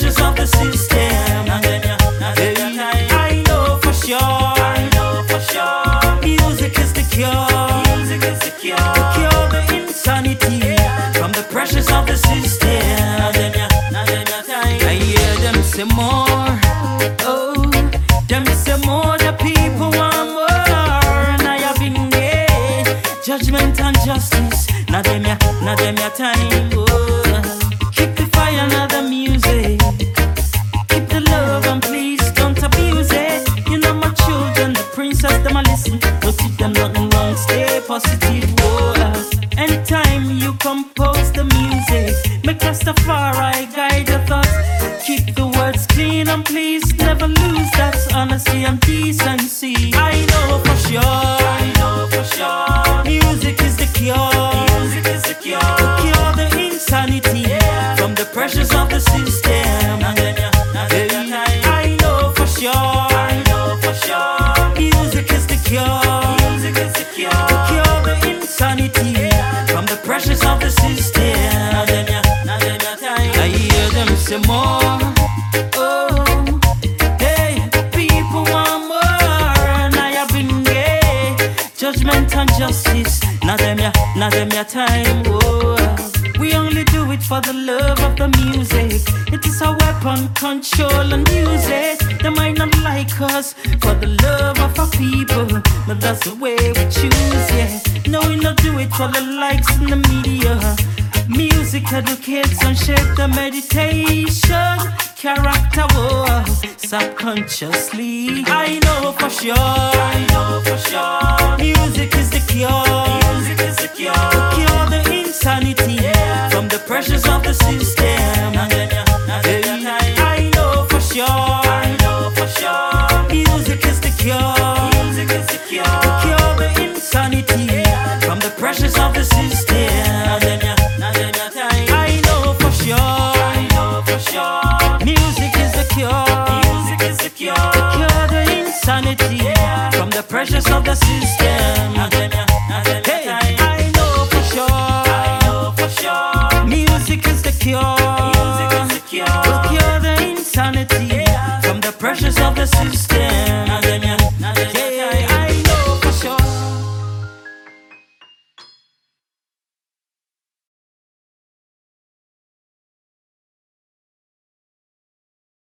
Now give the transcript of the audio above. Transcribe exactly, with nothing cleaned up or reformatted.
pressures of the system. Now then ya, now then ya time. I know for sure, I know for sure. Music is the cure, music is the cure, to cure the insanity from the pressures of the system. Now then ya, now then ya time. I hear them say more, oh, them say more. The people want more, and I have been there. Judgment and justice. Now them ya, now them ya time. Oh, keep the fire, now the music. Keep the love and please don't abuse it. You know my children, the princess, them a listen. Don't teach them nothing wrong, stay positive. Oh, anytime you compose the music, make Rastafari guide your thoughts. Keep the words clean and please never lose that honesty and decency. I know for sure, I know for sure. Music is the cure, music is the cure, to cure the insanity from the pressures of the system. And then, and then I know for sure, I know for sure. Music is the cure, music is the cure, to cure the insanity from the pressures of the system. And then, and then I hear them say more. Oh, hey, people want more, and I have been there. Judgment and justice, now them ya, now them ya time. Oh, we only do it for the love of the music. It is a weapon, control and use it. They might not like us for the love of our people, but that's the way we choose, yeah. No, we not do it for the likes in the media. Music educates and shape the meditation. Character, oh, subconsciously. I know for sure, I know for sure. Music is the cure, music is the cure, to cure the insanity from the pressures of the system. And then, and then I know for sure, I know for sure. Music is the cure, music is the cure, to cure the insanity from the pressures of the system. And then, and then I know for sure, I know for sure. Music is the cure, music is the cure, to cure the insanity from the pressures of the